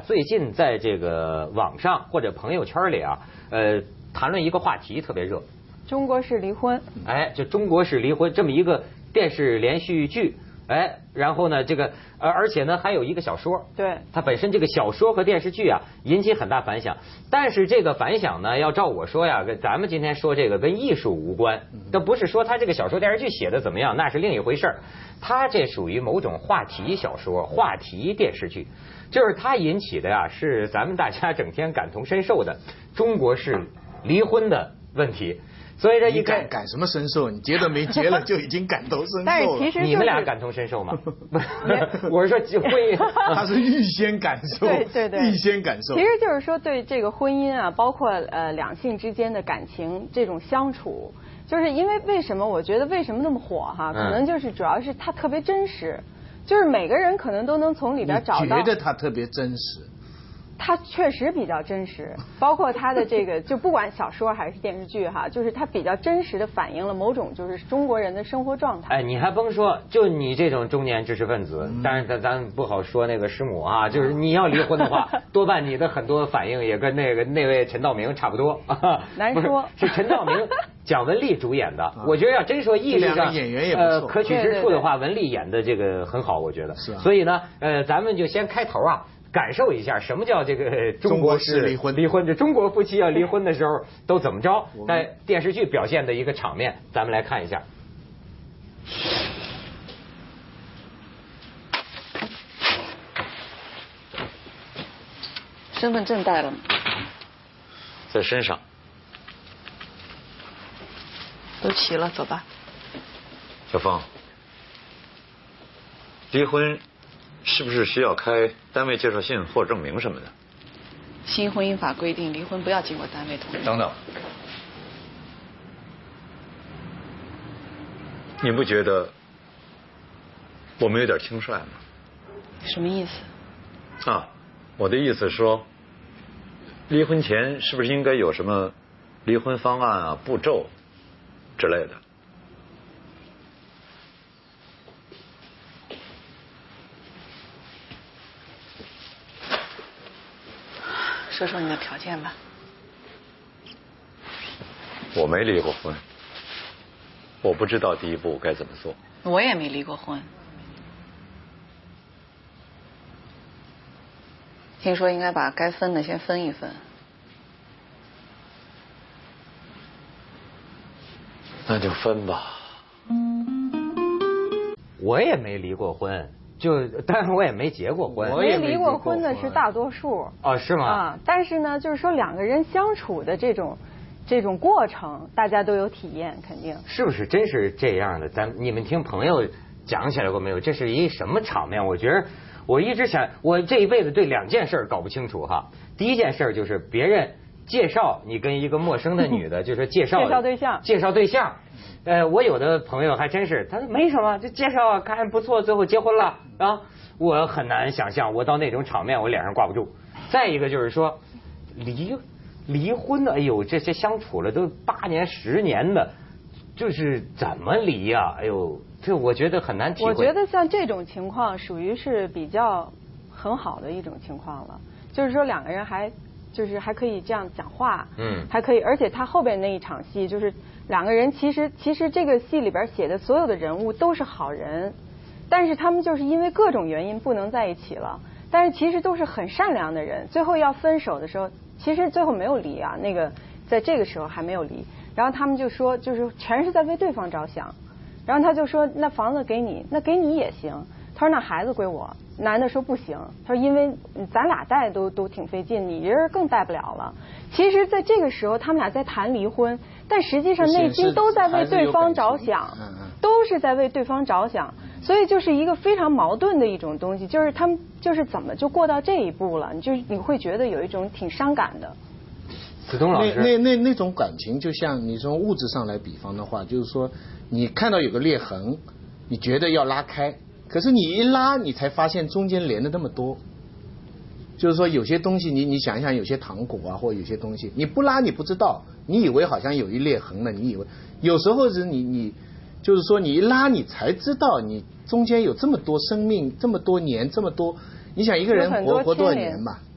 最近在这个网上或者朋友圈里啊，谈论一个话题特别热， 中国式离婚。 哎，就中国式离婚这么一个电视连续剧，哎，然后呢，这个而且呢还有一个小说， 对， 它本身这个小说和电视剧啊引起很大反响，但是这个反响呢，要照我说呀，咱们今天说这个跟艺术无关，都不是说他这个小说电视剧写的怎么样，那是另一回事儿，他这属于某种话题小说、话题电视剧，就是它引起的呀是咱们大家整天感同身受的中国式离婚的问题。所以这一感什么深受？你结了没结了就已经感同身受了。 但是其实、 你们俩感同身受吗？我是说婚姻， 他是预先感受， 对， 预先感受。 其实就是说对这个婚姻啊，包括两性之间的感情这种相处，就是因为为什么我觉得为什么那么火哈？可能就是主要是它特别真实，就是每个人可能都能从里边找到。 你觉得它特别真实？ 它确实比较真实，包括它的这个，就不管小说还是电视剧哈，就是它比较真实的反映了某种就是中国人的生活状态。 哎，你还甭说，就你这种中年知识分子，但是咱不好说那个师母啊，就是你要离婚的话，多半你的很多反应也跟那位陈道明差不多。 难说， 是陈道明、蒋雯丽主演的。我觉得要真说艺术上演员也不错， 可取之处的话，雯丽演的这个很好，我觉得。 是啊。 所以呢，咱们就先开头啊。感受一下什么叫这个中国式离婚，这中国夫妻要离婚的时候都怎么着？在电视剧表现的一个场面，咱们来看一下。 身份证带了吗？ 在身上。 都齐了，走吧。 小芳，离婚是不是需要开单位介绍信或证明什么的？ 新婚姻法规定，离婚不要经过单位同意。 等等，你不觉得我们有点轻率吗？ 什么意思？ 啊，我的意思是说，离婚前是不是应该有什么离婚方案啊、步骤之类的？ 说说你的条件吧。 我没离过婚，我不知道第一步该怎么做。 我也没离过婚，听说应该把该分的先分一分。 那就分吧。 我也没离过婚。但是我也没结过婚， 没离过婚的是大多数。 哦，是吗？ 啊，但是呢，就是说两个人相处的这种过程，大家都有体验，肯定。 是不是真是这样的？你们听朋友讲起来过没有？这是一什么场面？我觉得我一直想，我这一辈子对两件事搞不清楚哈。第一件事就是别人介绍你跟一个陌生的女的，就是介绍对象。我有的朋友还真是，他说没什么，就介绍看不错，最后结婚了啊。我很难想象，我到那种场面我脸上挂不住。再一个就是说，离婚的，哎呦，这些相处了都8年10年的，就是怎么离呀？哎呦，这我觉得很难体会。 我觉得像这种情况属于是比较很好的一种情况了，就是说两个人还可以这样讲话，还可以，而且他后边那一场戏就是两个人其实这个戏里边写的所有的人物都是好人，但是他们就是因为各种原因不能在一起了，但是其实都是很善良的人，最后要分手的时候，其实最后没有离啊，那个在这个时候还没有离，然后他们就说就是全是在为对方着想，然后他就说那房子给你，那给你也行，他说那孩子归我。男的说不行，他说因为咱俩带都挺费劲，你一人更带不了了。其实在这个时候他们俩在谈离婚，但实际上内心都在为对方着想，都是在为对方着想，所以就是一个非常矛盾的一种东西，就是他们就是怎么就过到这一步了，你会觉得有一种挺伤感的。 子东老师， 那种感情就像你从物质上来比方的话，就是说你看到有个裂痕，你觉得要拉开，可是你一拉，你才发现中间连了那么多。就是说有些东西你想一想，有些糖果啊，或者有些东西你不拉你不知道，你以为好像有一裂痕了，你以为有时候是你就是说你一拉你才知道你中间有这么多生命，这么多年，这么多，你想一个人活多少年嘛，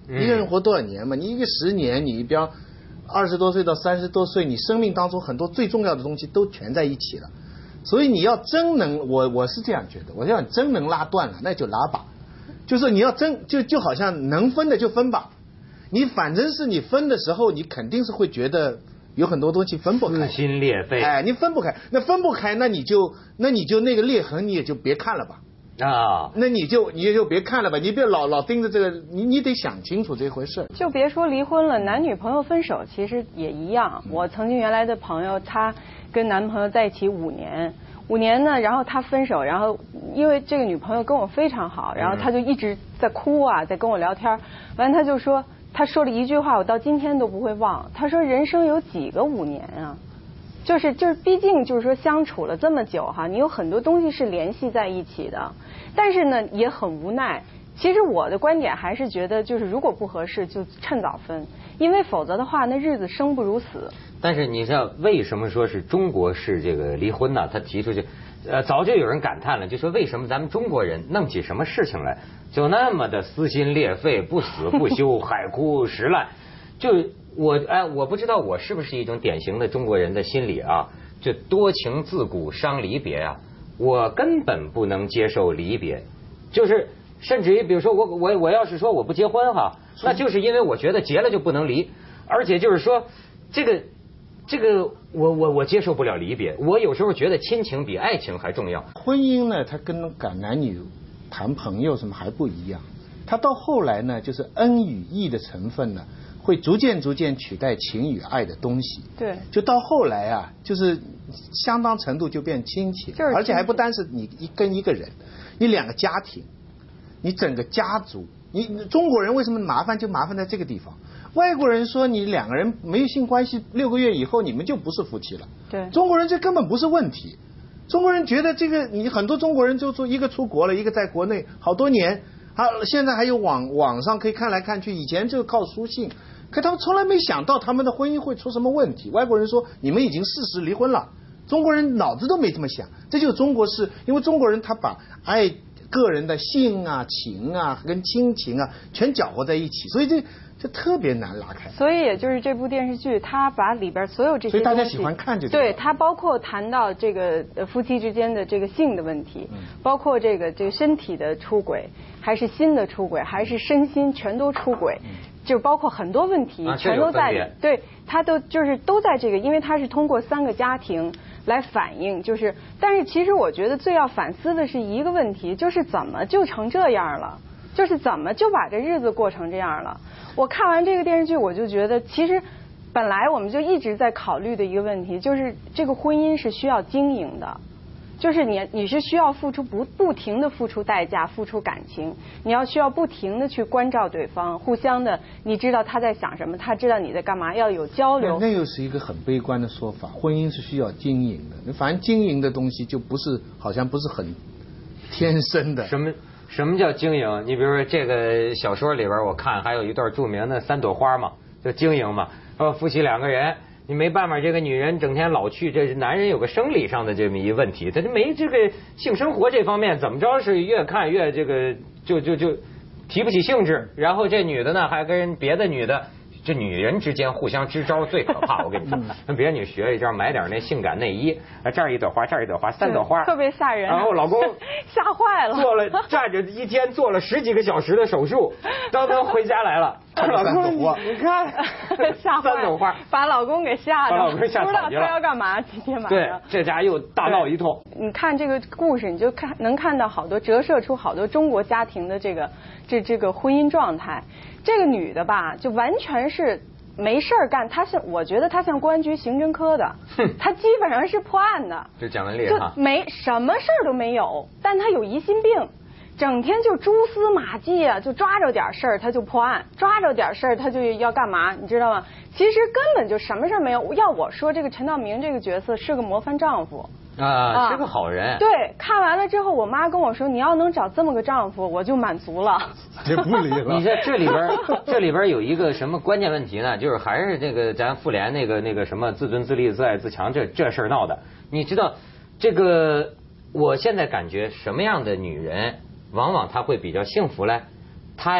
一个人活多少年嘛？你一个10年，你比方20多岁到30多岁，你生命当中很多最重要的东西都全在一起了。所以你要真能，我是这样觉得，我要真能拉断了，那就拉吧。就是你要真就好像能分的就分吧。你反正是你分的时候，你肯定是会觉得有很多东西分不开， 撕心裂肺。 哎，你分不开，那分不开，那你就那个裂痕你也就别看了吧。 啊， 那你就别看了吧，你别老盯着这个，你得想清楚这回事。 就别说离婚了，男女朋友分手其实也一样。我曾经原来的朋友，她跟男朋友在一起5年呢，然后他分手，然后因为这个女朋友跟我非常好，然后他就一直在哭啊，在跟我聊天，完他就说，他说了一句话，我到今天都不会忘。他说人生有几个5年啊？就是毕竟就是说相处了这么久哈，你有很多东西是联系在一起的，但是呢也很无奈。其实我的观点还是觉得，就是如果不合适就趁早分，因为否则的话那日子生不如死。 但是你知道为什么说是中国式这个离婚呢？他提出去，早就有人感叹了，就说为什么咱们中国人弄起什么事情来就那么的撕心裂肺、不死不休、海枯石烂。就我不知道我是不是一种典型的中国人的心理啊，就多情自古伤离别啊，我根本不能接受离别，就是甚至于比如说我要是说我不结婚哈，那就是因为我觉得结了就不能离，而且就是说这个我接受不了离别，我有时候觉得亲情比爱情还重要。 婚姻呢，它跟男女谈朋友什么还不一样，它到后来呢，就是恩与义的成分呢，会逐渐取代情与爱的东西。 对， 就到后来啊，就是相当程度就变亲情，而且还不单是你跟一个人，你2个家庭，你整个家族。你中国人为什么麻烦就麻烦在这个地方？外国人说你2个人没有性关系6个月以后你们就不是夫妻了。 对， 中国人这根本不是问题。中国人觉得这个，你很多中国人就说一个出国了，一个在国内好多年，现在还有网上可以看来看去，以前就靠书信，可他们从来没想到他们的婚姻会出什么问题。外国人说你们已经事实离婚了，中国人脑子都没这么想。这就是中国式，因为中国人他把爱个人的性啊、情啊跟亲情啊全搅和在一起，所以这特别难拉开。 所以也就是这部电视剧，它把里边所有这些所以大家喜欢看这个。 对，它包括谈到这个夫妻之间的这个性的问题，包括这个身体的出轨，还是心的出轨，还是身心全都出轨，就包括很多问题全都在。对，它都在这个，因为它是通过3个家庭来反映，但是其实我觉得最要反思的是一个问题，就是怎么就成这样了，就是怎么就把这日子过成这样了。我看完这个电视剧，我就觉得其实本来我们就一直在考虑的一个问题，就是这个婚姻是需要经营的，就是你是需要付出不停的付出代价，付出感情，你要需要不停的去关照对方，互相的，你知道他在想什么，他知道你在干嘛，要有交流。 那又是一个很悲观的说法，婚姻是需要经营的，反正经营的东西就好像不是很天生的。 什么叫经营？你比如说这个小说里边，我看还有一段著名的3朵花嘛，就经营嘛。夫妻2个人，你没办法，这个女人整天老去，这男人有个生理上的这么一问题，他就没这个性生活这方面，怎么着是越看越这个就提不起兴致。然后这女的呢，还跟别的女的。这女人之间互相支招最可怕，我跟你说，跟别的女学一招，买点那性感内衣，这儿1朵花，这儿1朵花，3朵花， 特别吓人。 然后老公吓坏了， 站着一天做了10几个小时的手术，当回家来了，老公你看， 吓坏了，3 朵花， 把老公给吓着， 把老公吓不知道他要干嘛，今天晚上。 对，这家又大闹一通。 你看这个故事，你就能看到好多折射出好多中国家庭的这个婚姻状态。这个女的吧，就完全是没事干，我觉得她像公安局刑侦科的，她基本上是破案的。 就蒋雯丽哈，没什么事都没有，但她有疑心病，整天就蛛丝马迹啊，就抓着点事儿她就破案，抓着点事儿她就要干嘛，你知道吗？其实根本就什么事没有。要我说，这个陈道明这个角色是个模范丈夫。 是个好人。 对，看完了之后，我妈跟我说，你要能找这么个丈夫，我就满足了。 就不离了。 你这这里边有一个什么关键问题呢？就是还是这个咱妇联那个什么自尊自立自爱自强这事儿闹的。你知道这个，我现在感觉什么样的女人往往她会比较幸福嘞？她呀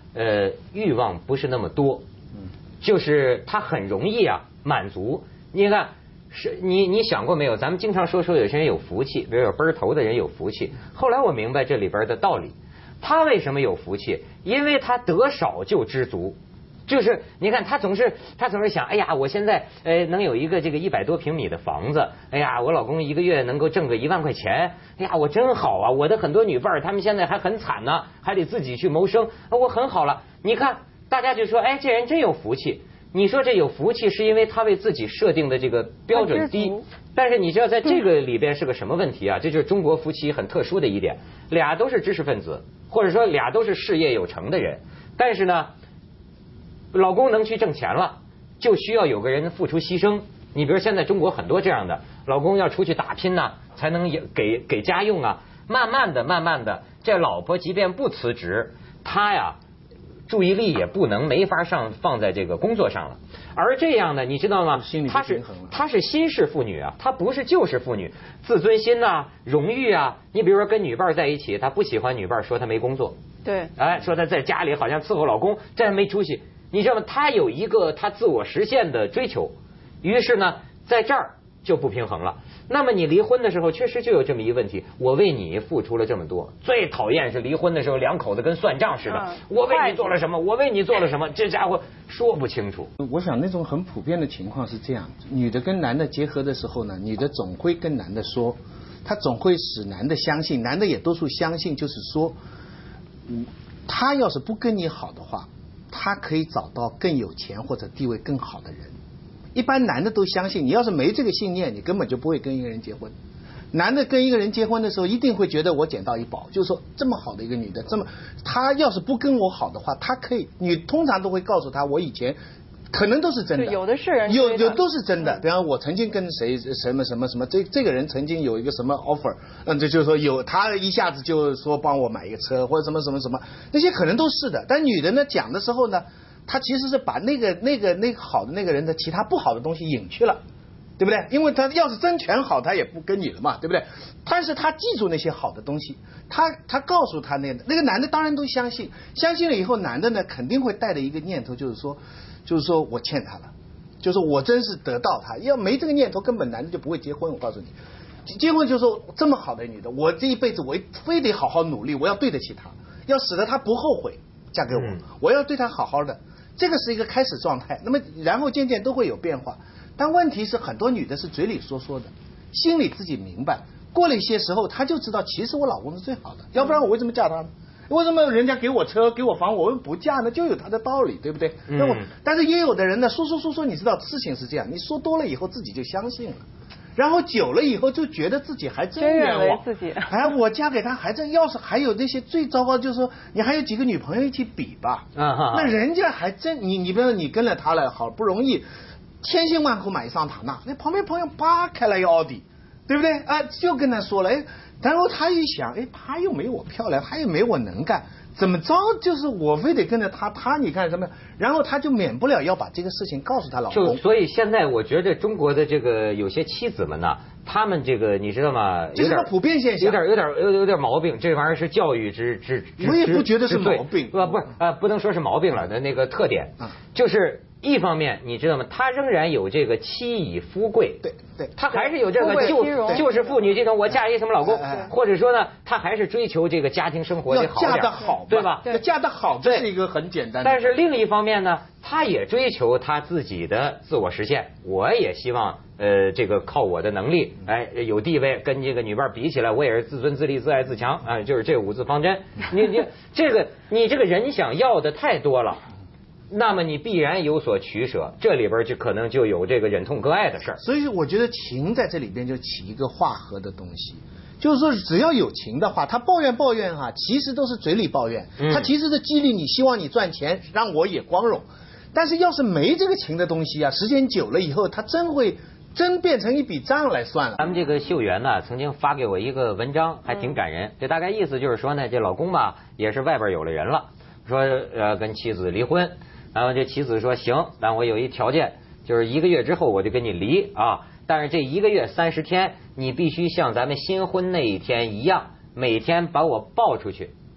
欲望不是那么多，就是他很容易啊满足。你看，你想过没有？咱们经常说有些人有福气，比如有奔头的人有福气。后来我明白这里边的道理，他为什么有福气？因为他得少就知足。就是你看他总是想，哎呀，我现在能有一个这个100多平米的房子，哎呀，我老公一个月能够挣个1万块钱，哎呀，我真好啊！我的很多女伴他们现在还很惨呢，还得自己去谋生，我很好了。你看大家就说，哎，这人真有福气。你说这有福气是因为他为自己设定的这个标准低，但是你知道在这个里边是个什么问题啊？这就是中国夫妻很特殊的一点，俩都是知识分子，或者说俩都是事业有成的人，但是呢。老公能去挣钱了，就需要有个人付出牺牲。你比如现在中国很多这样的，老公要出去打拼呐，才能给家用啊。慢慢的，这老婆即便不辞职，她呀注意力也没法放在这个工作上了。而这样呢，你知道吗？她是新式妇女啊，她不是旧式妇女，自尊心呐、荣誉啊。你比如说跟女伴在一起，她不喜欢女伴说她没工作， 对， 哎，说她在家里好像伺候老公，真没出息。你知道吗？他有一个他自我实现的追求，于是呢，在这儿就不平衡了。那么你离婚的时候，确实就有这么一个问题：我为你付出了这么多，最讨厌是离婚的时候两口子跟算账似的。我为你做了什么？我为你做了什么？这家伙说不清楚。 我想那种很普遍的情况是这样：女的跟男的结合的时候呢，女的总会跟男的说，她总会使男的相信，男的也多数相信，就是说，他要是不跟你好的话。他可以找到更有钱或者地位更好的人。一般男的都相信，你要是没这个信念，你根本就不会跟一个人结婚。男的跟一个人结婚的时候，一定会觉得我捡到一宝，就是说这么好的一个女的，她要是不跟我好的话，她可以，你通常都会告诉她，我以前可能都是真的， 有的是人有都是真的。比方我曾经跟谁什么，这个人曾经有一个什么 offer， 这就是说他一下子就说帮我买一个车或者什么，那些可能都是的。但女的呢讲的时候呢，她其实是把那个好的那个人的其他不好的东西隐去了。对不对？因为他要是真全好，他也不跟你了嘛，对不对？但是他记住那些好的东西，他告诉他那个男的当然都相信了以后，男的呢肯定会带着一个念头，就是说我欠他了，就是说我真是得到他，要没这个念头，根本男的就不会结婚。我告诉你，结婚就是说这么好的女的，我这一辈子我非得好好努力，我要对得起她，要使得她不后悔嫁给我，我要对她好好的。这个是一个开始状态，那么然后渐渐都会有变化。但问题是很多女的是嘴里说的，心里自己明白，过了一些时候她就知道其实我老公是最好的，要不然我为什么嫁他呢？为什么人家给我车给我房我不嫁呢？就有他的道理，对不对？但是也有的人呢说，你知道事情是这样，你说多了以后自己就相信了，然后久了以后就觉得自己还真冤枉，哎，我嫁给他还真，要是还有那些最糟糕就是说你还有几个女朋友一起比吧，那人家还真你比如说你跟了他了，好不容易千辛万苦买一辆塔纳，那旁边朋友叭开了一奥迪，对不对啊？就跟他说了，哎，然后他一想，哎，他又没我漂亮，他又没我能干，怎么着就是我非得跟着他你看什么？然后他就免不了要把这个事情告诉他老公。 所以现在我觉得中国的这个有些妻子们呢，他们这个你知道吗？ 这是个普遍现象， 有点毛病。这玩意儿是教育之， 我也不觉得是毛病， 不能说是毛病了的那个特点，就是一方面你知道吗？他仍然有这个妻以夫贵， 对， 他还是有这个就是妇女这种，我嫁一什么老公，或者说呢，他还是追求这个家庭生活得好点， 要嫁得好， 对吧？ 要嫁得好，这是一个很简单的。 但是另一方面呢，他也追求他自己的自我实现。我也希望这个靠我的能力，哎，有地位，跟这个女伴比起来，我也是自尊自立、自爱自强啊，就是这5字方针。你这个人想要的太多了。那么你必然有所取舍，这里边就可能就有这个忍痛割爱的事儿。 所以我觉得情在这里边就起一个化合的东西，就是说只要有情的话，他抱怨其实都是嘴里抱怨，他其实是激励你，希望你赚钱，让我也光荣。但是要是没这个情的东西啊，时间久了以后，他真变成一笔账来算了。 咱们这个秀媛呢，曾经发给我一个文章，还挺感人。这大概意思就是说呢，这老公吧也是外边有了人了，说跟妻子离婚。然后这妻子说行，但我有一条件，就是1个月之后我就跟你离啊，但是这1个月30天，你必须像咱们新婚那一天一样，每天把我抱出去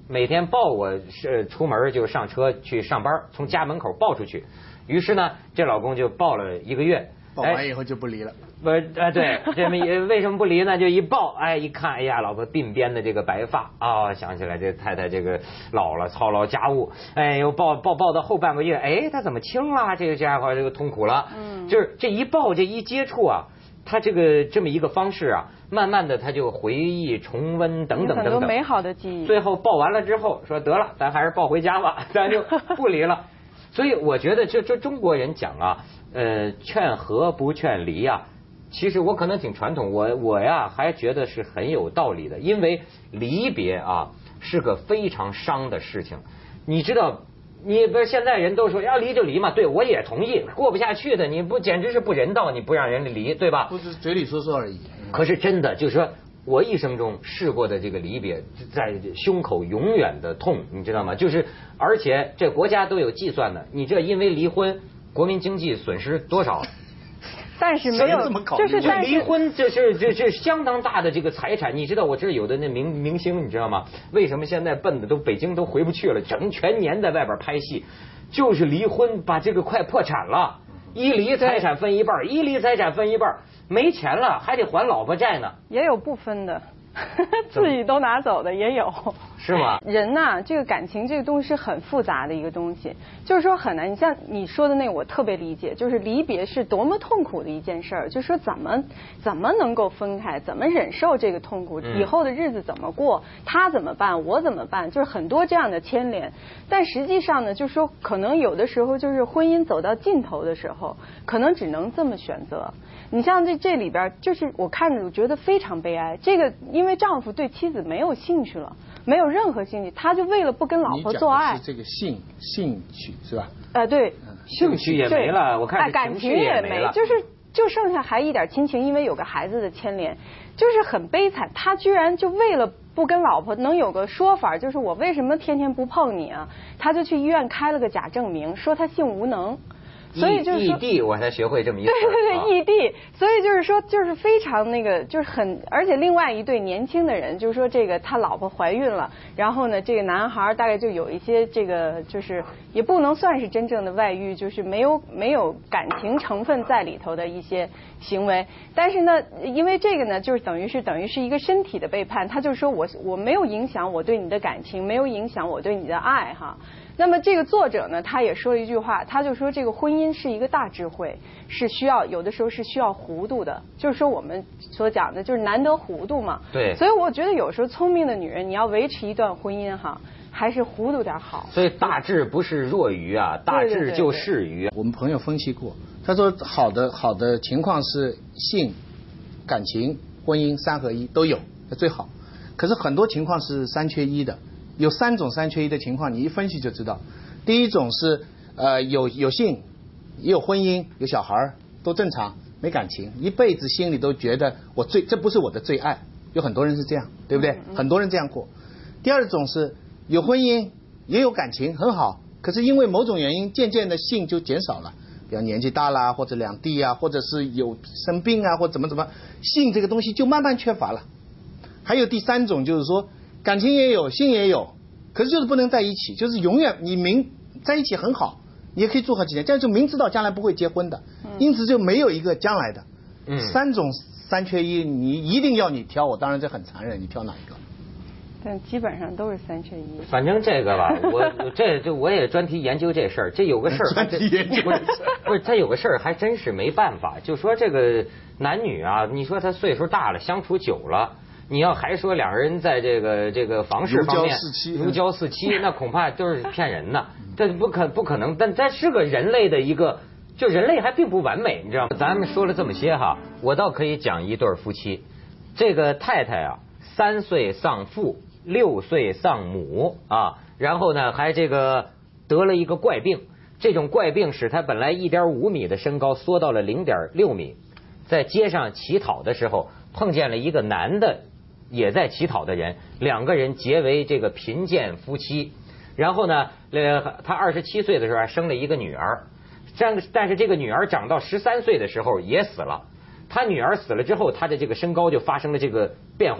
每天抱我出门就上车去上班，从家门口抱出去。于是呢，这老公就抱了1个月， 抱完以后就不离了。 对，这么为什么不离呢？就一抱，一看，哎呀，老婆鬓边的这个白发啊，想起来这太太这个老了，操劳家务，又抱到后半个月，他怎么轻了？这个家伙这个痛苦了。就是这一抱，这一接触啊，他这么一个方式啊，慢慢的他就回忆重温等等等等很多美好的记忆。 最后抱完了之后说得了，咱还是抱回家吧，咱就不离了。所以我觉得这中国人讲啊，劝和不劝离啊。其实我可能挺传统，我呀还觉得是很有道理的，因为离别啊是个非常伤的事情。你知道，你不是现在人都说要离就离嘛，对我也同意，过不下去的你不简直是不人道，你不让人离，对吧？ 不是嘴里说说而已。 可是真的就是说我一生中试过的这个离别，在胸口永远的痛，你知道吗？就是而且这国家都有计算的，你这因为离婚，国民经济损失多少？ 但是没有，就是离婚，这是相当大的这个财产。你知道，我这有的那明星，你知道吗？为什么现在笨的都北京都回不去了，全年在外边拍戏，就是离婚把这个快破产了，一离财产分一半，没钱了还得还老婆债呢。 也有不分的。自己都拿走的也有， 是吗？ 人呐，这个感情这个东西是很复杂的一个东西，就是说很难。你像你说的那个，我特别理解，就是离别是多么痛苦的一件事儿，就是说怎么能够分开，怎么忍受这个痛苦，以后的日子怎么过，他怎么办，我怎么办，就是很多这样的牵连。但实际上呢，就是说可能有的时候就是婚姻走到尽头的时候，可能只能这么选择。你像这里边，就是我看着我觉得非常悲哀。这个因为丈夫对妻子没有兴趣了，没有任何兴趣，他就为了不跟老婆做爱。 你讲的是这个兴趣是吧？ 对， 兴趣也没了，我看感情也没了，就剩下还一点亲情，因为有个孩子的牵连，就是很悲惨。他居然就为了不跟老婆能有个说法，就是我为什么天天不碰你啊？他就去医院开了个假证明，说他性无能。所以就是说异地，我才学会这么一个。 对，异地。所以就是说，就是非常那个，就是很，而且另外一对年轻的人，就是说这个他老婆怀孕了，然后呢，这个男孩大概就有一些这个，就是也不能算是真正的外遇，就是没有感情成分在里头的一些行为。但是呢，因为这个呢，就是等于是一个身体的背叛，他就说我没有影响我对你的感情，没有影响我对你的爱哈。那么这个作者呢，他也说了一句话，他就说这个婚姻是一个大智慧，是需要有的时候是需要糊涂的，就是说我们所讲的就是难得糊涂嘛。 对。 所以我觉得有时候聪明的女人，你要维持一段婚姻哈，还是糊涂点好。 所以大智不是若愚啊，大智就是愚。 我们朋友分析过，他说好的情况是性、感情、婚姻3合1都有，那最好。可是很多情况是3缺1的。有3种3缺1的情况，你一分析就知道。第一种是有性，也有婚姻，有小孩，都正常，没感情，一辈子心里都觉得这不是我的最爱，有很多人是这样，对不对？很多人这样过。第二种是有婚姻，也有感情，很好，可是因为某种原因，渐渐的性就减少了，比方年纪大啦，或者两地啊，或者是有生病啊，或怎么，性这个东西就慢慢缺乏了。还有第3种就是说。感情也有，性也有，可是就是不能在一起，就是永远你明在一起很好，你也可以做好几年，这样就明知道将来不会结婚的，因此就没有一个将来的。3种3缺1，你一定要你挑，我当然这很残忍，你挑哪一个？ 但基本上都是3缺1。 反正这个吧，我也专题研究这事儿，这有个事儿， 专题研究不是他有个事儿还真是没办法，就说这个男女啊，你说他岁数大了，相处久了。你要还说2人在这个房事方面如胶似漆，那恐怕都是骗人的，这不可能。但这是个人类的一个，就人类还并不完美，你知道吗？咱们说了这么些哈，我倒可以讲一对夫妻。这个太太啊，3岁丧父，6岁丧母啊，然后呢还这个得了一个怪病，这种怪病使她本来1.5米的身高缩到了0.6米，在街上乞讨的时候碰见了一个男的。也在乞讨的人，2个人结为这个贫贱夫妻。然后呢，他27岁的时候还生了一个女儿，但是这个女儿长到13岁的时候也死了。他女儿死了之后，他的这个身高就发生了这个变化，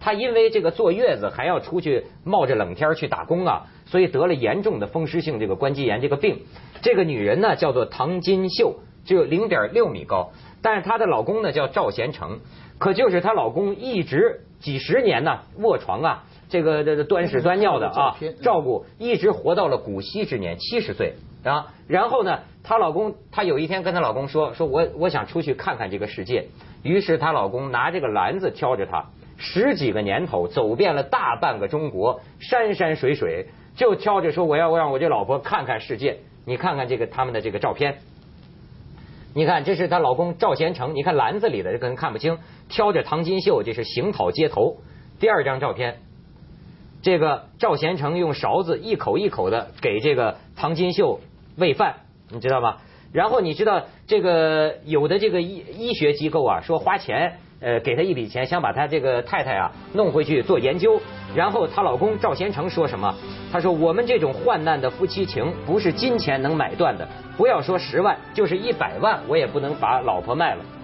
他因为这个坐月子还要出去冒着冷天去打工啊，所以得了严重的风湿性这个关节炎这个病。这个女人呢叫做唐金秀，只有0.6米高，但是她的老公呢叫赵贤成，可就是她老公一直几十年呢卧床啊，这个端屎端尿的啊，照顾，一直活到了古稀之年，70岁啊。然后呢，她老公她有一天跟她老公说我想出去看看这个世界，于是她老公拿这个篮子挑着她，10几个年头走遍了大半个中国，山山水水，就挑着说我要让我这老婆看看世界。你看看这个他们的这个照片，你看这是她老公赵贤成，你看篮子里的这个人看不清，挑着唐金秀，这是行讨街头。第二张照片，这个赵贤成用勺子一口一口的给这个唐金秀喂饭，你知道吗？然后你知道这个有的这个医学机构啊，说花钱给他一笔钱，想把他这个太太啊弄回去做研究。然后她老公赵贤成说什么？他说我们这种患难的夫妻情不是金钱能买断的，不要说10万，就是100万我也不能把老婆卖了。